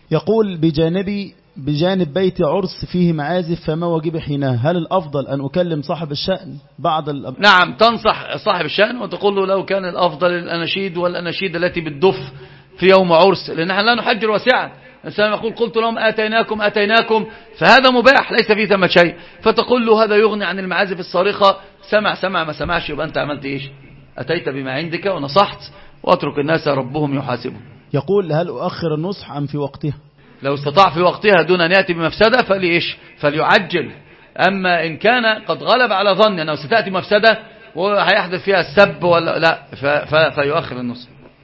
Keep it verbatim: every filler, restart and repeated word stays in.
يقول بجانبي بجانب بيت عرس فيه معازف فما واجب حينها؟ هل الأفضل أن أكلم صاحب الشأن بعد ال... نعم، تنصح صاحب الشأن وتقول له لو كان الأفضل الأناشيد والأناشيد التي بالدف في يوم عرس، لأن نحن لا نحجر واسعا. الإنسان يقول قلت لهم آتيناكم آتيناكم، فهذا مباح ليس فيه ثم شيء، فتقول له هذا يغني عن المعازف الصارخة. سمع سمع ما سمعش، يبقى أنت عملت إيش؟ أتيت بما عندك ونصحت، واترك الناس ربهم يحاسبهم. يقول هل أؤخر النصح أم في وقتها؟ لو استطاع في وقتها دون أن يأتي بمفسدة فليش فليعجل. أما إن كان قد غلب على ظن أنه ستأتي مفسدة وهيحدث فيها السب ولا لا فيؤخر النصح.